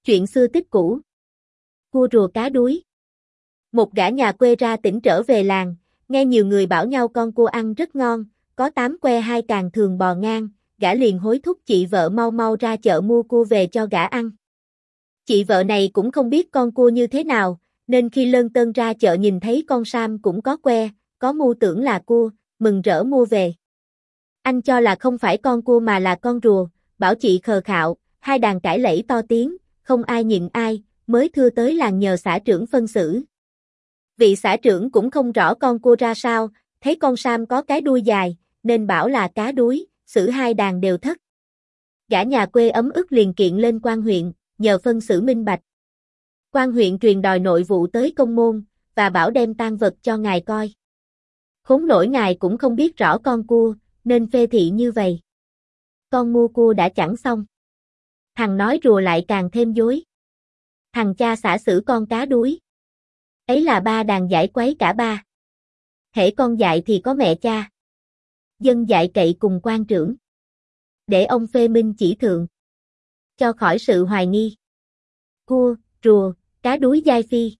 Chuyện xưa tích cũ. Cua rùa cá đuối. Một gã nhà quê ra tỉnh trở về làng, nghe nhiều người bảo nhau con cua ăn rất ngon, có 8 que 2 càng thường bò ngang, gã liền hối thúc chị vợ mau mau ra chợ mua cua về cho gã ăn. Chị vợ này cũng không biết con cua như thế nào, nên khi lân tơn ra chợ nhìn thấy con sam cũng có que, có mu tưởng là cua, mừng rỡ mua về. Anh cho là không phải con cua mà là con rùa, bảo chị khờ khạo, hai đàn cãi lẫy to tiếng, không ai nhịn ai, mới thưa tới làng nhờ xã trưởng phân xử. Vị xã trưởng cũng không rõ con cua ra sao, thấy con sam có cái đuôi dài, nên bảo là cá đuối, xử hai đàn đều thất. Gã nhà quê ấm ức liền kiện lên quan huyện, nhờ phân xử minh bạch. Quan huyện truyền đòi nội vụ tới công môn, và bảo đem tang vật cho ngài coi. Khốn nổi ngài cũng không biết rõ con cua, nên phê thị như vậy. Con mua cua đã chẳng xong. Thằng nói rùa lại càng thêm dối. Thằng cha xả xử con cá đuối. Ấy là ba đàn giải quấy cả ba. Hễ con dạy thì có mẹ cha. Dân dạy cậy cùng quan trưởng. Để ông phê minh chỉ thượng. Cho khỏi sự hoài nghi. Cua, rùa, cá đuối giai phi.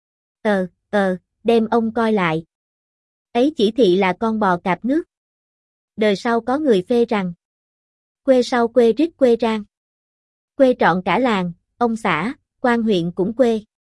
Đem ông coi lại. Ấy chỉ thị là con bò cạp nước. Đời sau có người phê rằng. Quê sau quê rít quê rang. Quê trọn cả làng, ông xã, quan huyện cũng quê.